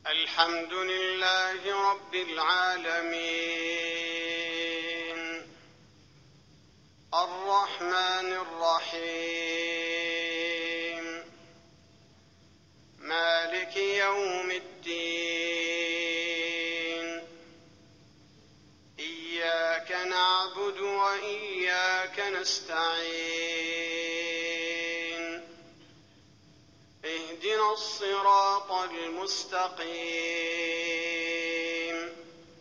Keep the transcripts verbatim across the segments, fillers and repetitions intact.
الحمد لله رب العالمين الرحمن الرحيم مالك يوم الدين إياك نعبد وإياك نستعين اهدنا الصراط المستقيم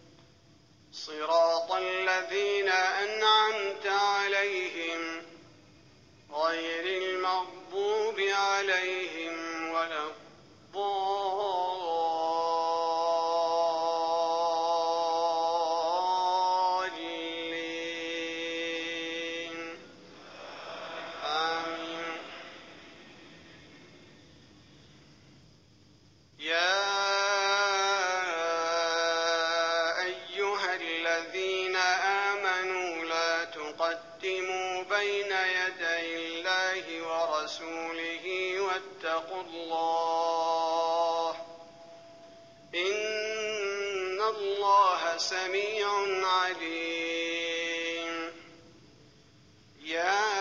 صراط الذين أنعمت عليهم غير المغضوب عليهم ولا الضالين آمين. يا أيها الذين آمنوا لا تقدموا بين يدي الله ورسوله واتقوا الله إن الله سميع عليم. يا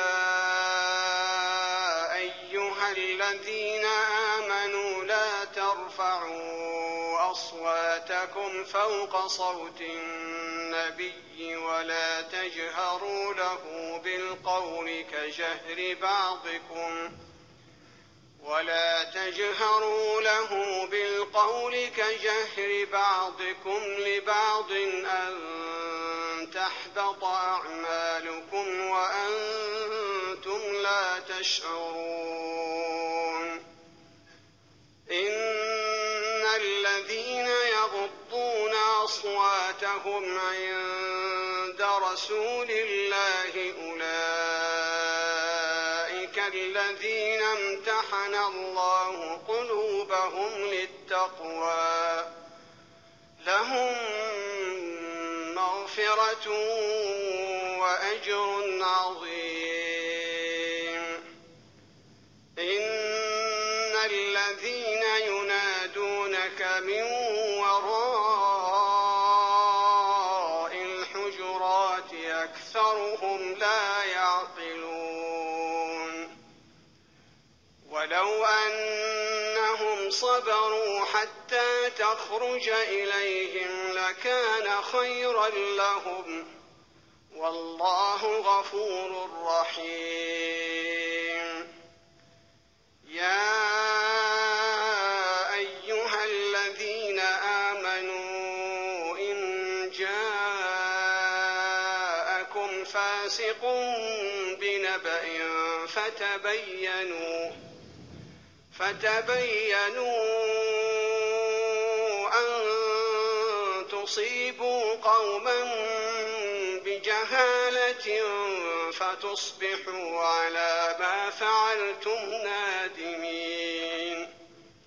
أيها الذين آمنوا لا ترفعوا أصواتكم فوق صوت النبي ولا تجهروا له بالقول كجهر بعضكم ولا تجهروا له بالقول كجهر بعضكم لبعض أن تحبط أعمالكم وأنتم لا تشعرون. إن الذين يغضون أصواتهم عند رسول الله أولئك الذين امتحن الله قلوبهم للتقوى لهم مغفرة وأجر عظيم. إن الذين ينادونك من وراء الحجرات أكثرهم لا يعقلون. ولو أنهم صبروا حتى تخرج إليهم لكان خيرا لهم والله غفور رحيم. يا أيها الذين آمنوا إن جاءكم فاسق بنبأ فتبينوا فتبينوا أن تصيبوا قوما بجهالة فتصبحوا على ما فعلتم نادمين.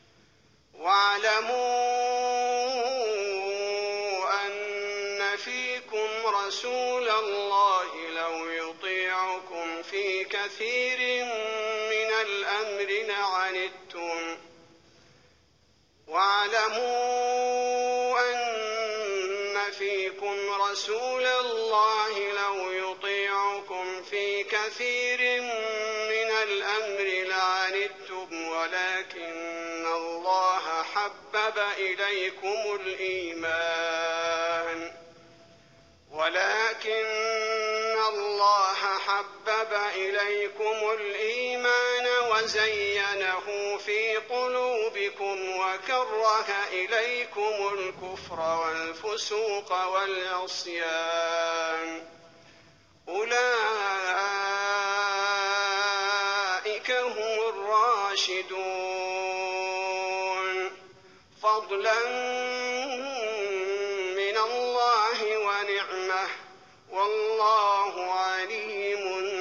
واعلموا أن فيكم رسول الله لو يطيعكم في كثير من الأمر لعنتم واعلموا أن فيكم رسول الله لو يطيعكم في كثير من الأمر لعنتم ولكن الله حبب إليكم الإيمان ولكن الله حبب إليكم الإيمان وزينه في قلوبكم وكره إليكم الكفر والفسوق والعصيان أولئك هم الراشدون فضلا من الله ونعمه والله عليم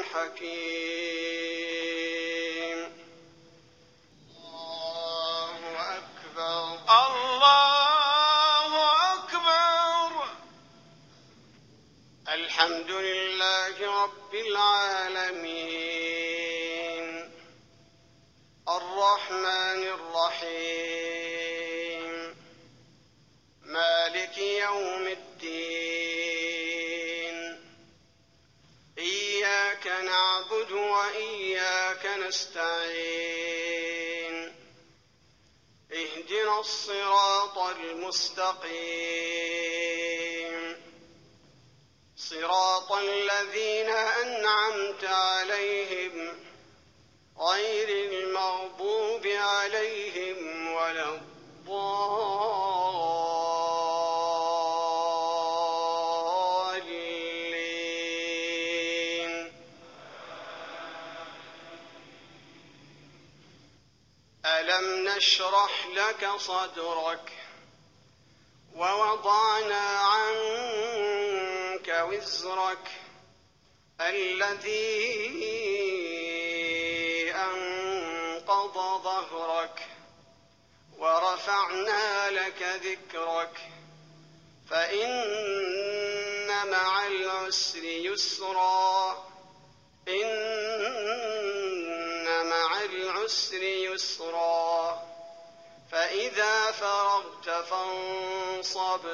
حكيم. الله أكبر الله أكبر. الحمد لله رب العالمين الرحمن الرحيم وإياك نستعين اهدنا الصراط المستقيم صراط الذين أنعمت عليهم غير المغضوب عليهم ولا الضالين. ألم نشرح لك صدرك ووضعنا عنك وزرك الذي أنقض ظهرك ورفعنا لك ذكرك فإن مع العسر يسرا إن مع العسر يسرا فإذا فرغت فانصب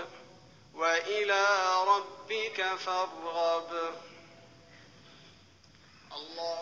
وإلى ربك فارغب. الله